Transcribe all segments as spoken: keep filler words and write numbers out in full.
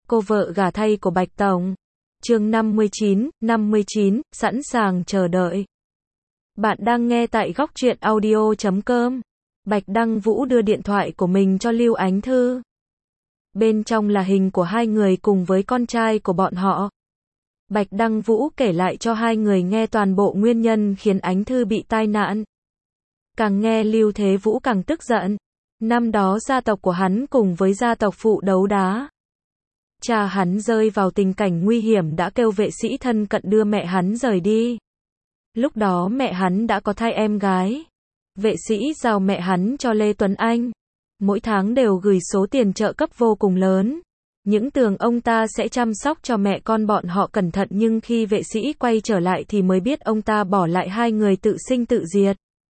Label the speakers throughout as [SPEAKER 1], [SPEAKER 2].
[SPEAKER 1] Cô vợ gả thay của Bạch Tổng. Chương năm mươi chín, năm mươi chín, sẵn sàng chờ đợi. Bạn đang nghe tại góc truyện audio chấm com. Bạch Đăng Vũ đưa điện thoại của mình cho Lưu Ánh Thư. Bên trong là hình của hai người cùng với con trai của bọn họ. Bạch Đăng Vũ kể lại cho hai người nghe toàn bộ nguyên nhân khiến Ánh Thư bị tai nạn. Càng nghe Lưu Thế Vũ càng tức giận. Năm đó gia tộc của hắn cùng với gia tộc phụ đấu đá. Cha hắn rơi vào tình cảnh nguy hiểm đã kêu vệ sĩ thân cận đưa mẹ hắn rời đi. Lúc đó mẹ hắn đã có thai em gái. Vệ sĩ giao mẹ hắn cho Lê Tuấn Anh. Mỗi tháng đều gửi số tiền trợ cấp vô cùng lớn. Những tưởng ông ta sẽ chăm sóc cho mẹ con bọn họ cẩn thận, nhưng khi vệ sĩ quay trở lại thì mới biết ông ta bỏ lại hai người tự sinh tự diệt.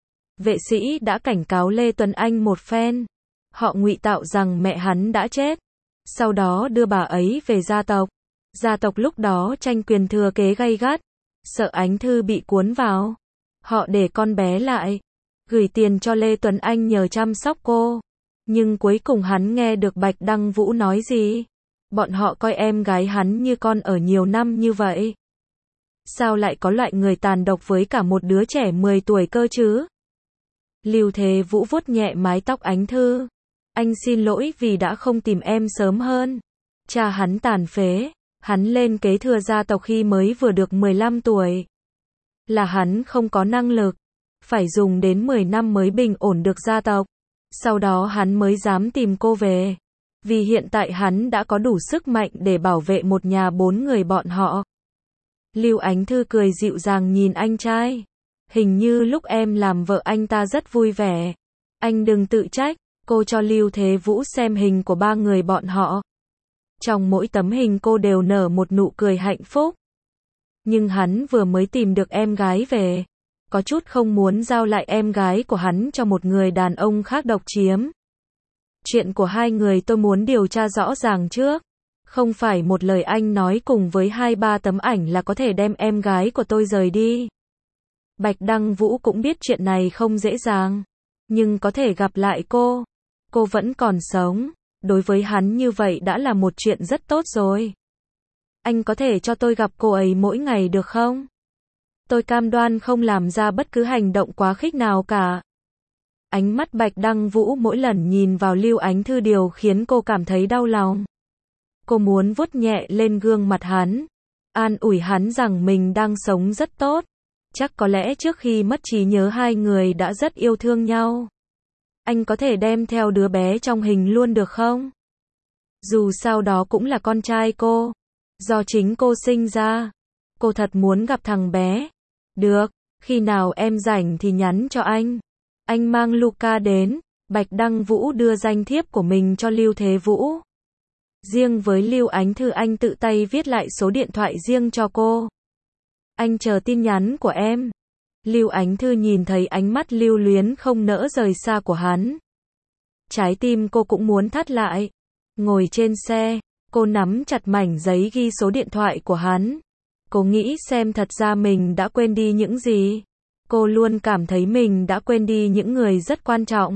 [SPEAKER 1] Vệ sĩ đã cảnh cáo Lê Tuấn Anh một phen. Họ ngụy tạo rằng mẹ hắn đã chết. Sau đó đưa bà ấy về gia tộc. Gia tộc lúc đó tranh quyền thừa kế gay gắt. Sợ Ánh Thư bị cuốn vào. Họ để con bé lại. Gửi tiền cho Lê Tuấn Anh nhờ chăm sóc cô. Nhưng cuối cùng hắn nghe được Bạch Đăng Vũ nói gì? Bọn họ coi em gái hắn như con ở nhiều năm như vậy. Sao lại có loại người tàn độc với cả một đứa trẻ mười tuổi cơ chứ? Lưu Thế Vũ vuốt nhẹ mái tóc Ánh Thư. Anh xin lỗi vì đã không tìm em sớm hơn. Cha hắn tàn phế. Hắn lên kế thừa gia tộc khi mới vừa được mười lăm tuổi. Là hắn không có năng lực. Phải dùng đến mười năm mới bình ổn được gia tộc. Sau đó hắn mới dám tìm cô về. Vì hiện tại hắn đã có đủ sức mạnh để bảo vệ một nhà bốn người bọn họ. Lưu Ánh Thư cười dịu dàng nhìn anh trai. Hình như lúc em làm vợ anh ta rất vui vẻ. Anh đừng tự trách. Cô cho Lưu Thế Vũ xem hình của ba người bọn họ. Trong mỗi tấm hình cô đều nở một nụ cười hạnh phúc. Nhưng hắn vừa mới tìm được em gái về. Có chút không muốn giao lại em gái của hắn cho một người đàn ông khác độc chiếm. Chuyện của hai người tôi muốn điều tra rõ ràng trước. Không phải một lời anh nói cùng với hai ba tấm ảnh là có thể đem em gái của tôi rời đi. Bạch Đăng Vũ cũng biết chuyện này không dễ dàng. Nhưng có thể gặp lại cô. Cô vẫn còn sống. Đối với hắn như vậy đã là một chuyện rất tốt rồi. Anh có thể cho tôi gặp cô ấy mỗi ngày được không? Tôi cam đoan không làm ra bất cứ hành động quá khích nào cả. Ánh mắt Bạch Đăng Vũ mỗi lần nhìn vào Lưu Ánh Thư điều khiến cô cảm thấy đau lòng. Cô muốn vuốt nhẹ lên gương mặt hắn. An ủi hắn rằng mình đang sống rất tốt. Chắc có lẽ trước khi mất trí nhớ hai người đã rất yêu thương nhau. Anh có thể đem theo đứa bé trong hình luôn được không? Dù sao đó cũng là con trai cô. Do chính cô sinh ra. Cô thật muốn gặp thằng bé. Được, khi nào em rảnh thì nhắn cho anh. Anh mang Luca đến. Bạch Đăng Vũ đưa danh thiếp của mình cho Lưu Thế Vũ. Riêng với Lưu Ánh Thư anh tự tay viết lại số điện thoại riêng cho cô. Anh chờ tin nhắn của em. Lưu Ánh Thư nhìn thấy ánh mắt lưu luyến không nỡ rời xa của hắn. Trái tim cô cũng muốn thắt lại. Ngồi trên xe, cô nắm chặt mảnh giấy ghi số điện thoại của hắn. Cô nghĩ xem thật ra mình đã quên đi những gì. Cô luôn cảm thấy mình đã quên đi những người rất quan trọng.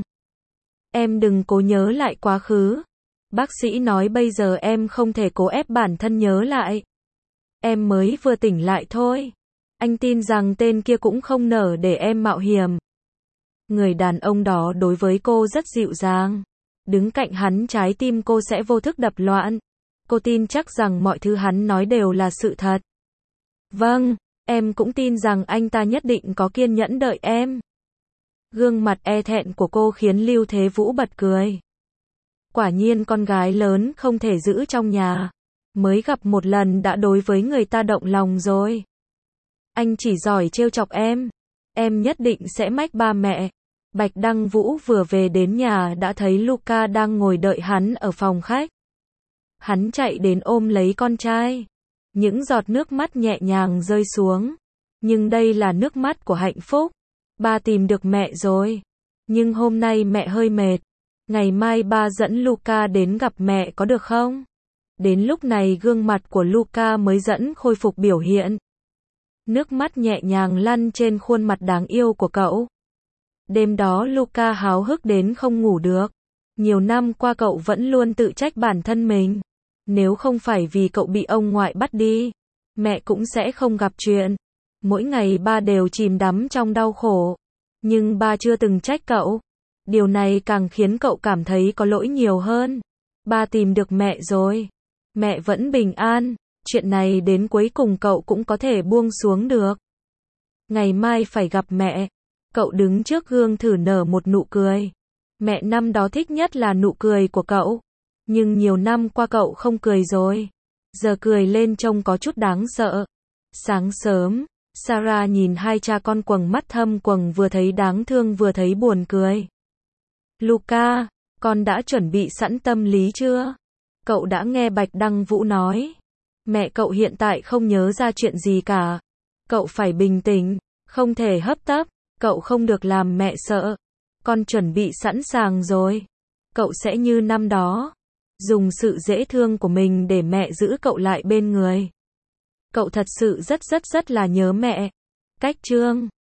[SPEAKER 1] Em đừng cố nhớ lại quá khứ. Bác sĩ nói bây giờ em không thể cố ép bản thân nhớ lại. Em mới vừa tỉnh lại thôi. Anh tin rằng tên kia cũng không nỡ để em mạo hiểm. Người đàn ông đó đối với cô rất dịu dàng. Đứng cạnh hắn trái tim cô sẽ vô thức đập loạn. Cô tin chắc rằng mọi thứ hắn nói đều là sự thật. Vâng, em cũng tin rằng anh ta nhất định có kiên nhẫn đợi em. Gương mặt e thẹn của cô khiến Lưu Thế Vũ bật cười. Quả nhiên con gái lớn không thể giữ trong nhà. Mới gặp một lần đã đối với người ta động lòng rồi. Anh chỉ giỏi trêu chọc em. Em nhất định sẽ mách ba mẹ. Bạch Đăng Vũ vừa về đến nhà đã thấy Luca đang ngồi đợi hắn ở phòng khách. Hắn chạy đến ôm lấy con trai. Những giọt nước mắt nhẹ nhàng rơi xuống. Nhưng đây là nước mắt của hạnh phúc. Ba tìm được mẹ rồi. Nhưng hôm nay mẹ hơi mệt. Ngày mai ba dẫn Luca đến gặp mẹ có được không? Đến lúc này gương mặt của Luca mới dẫn khôi phục biểu hiện. Nước mắt nhẹ nhàng lăn trên khuôn mặt đáng yêu của cậu. Đêm đó Luca háo hức đến không ngủ được. Nhiều năm qua cậu vẫn luôn tự trách bản thân mình. Nếu không phải vì cậu bị ông ngoại bắt đi, mẹ cũng sẽ không gặp chuyện. Mỗi ngày ba đều chìm đắm trong đau khổ. Nhưng ba chưa từng trách cậu. Điều này càng khiến cậu cảm thấy có lỗi nhiều hơn. Ba tìm được mẹ rồi. Mẹ vẫn bình an. Chuyện này đến cuối cùng cậu cũng có thể buông xuống được. Ngày mai phải gặp mẹ. Cậu đứng trước gương thử nở một nụ cười. Mẹ năm đó thích nhất là nụ cười của cậu. Nhưng nhiều năm qua cậu không cười rồi. Giờ cười lên trông có chút đáng sợ. Sáng sớm, Sarah nhìn hai cha con quầng mắt thâm quầng, vừa thấy đáng thương vừa thấy buồn cười. Luca, con đã chuẩn bị sẵn tâm lý chưa? Cậu đã nghe Bạch Đăng Vũ nói. Mẹ cậu hiện tại không nhớ ra chuyện gì cả. Cậu phải bình tĩnh, không thể hấp tấp. Cậu không được làm mẹ sợ. Con chuẩn bị sẵn sàng rồi. Cậu sẽ như năm đó. Dùng sự dễ thương của mình để mẹ giữ cậu lại bên người. Cậu thật sự rất rất rất là nhớ mẹ. Cách chương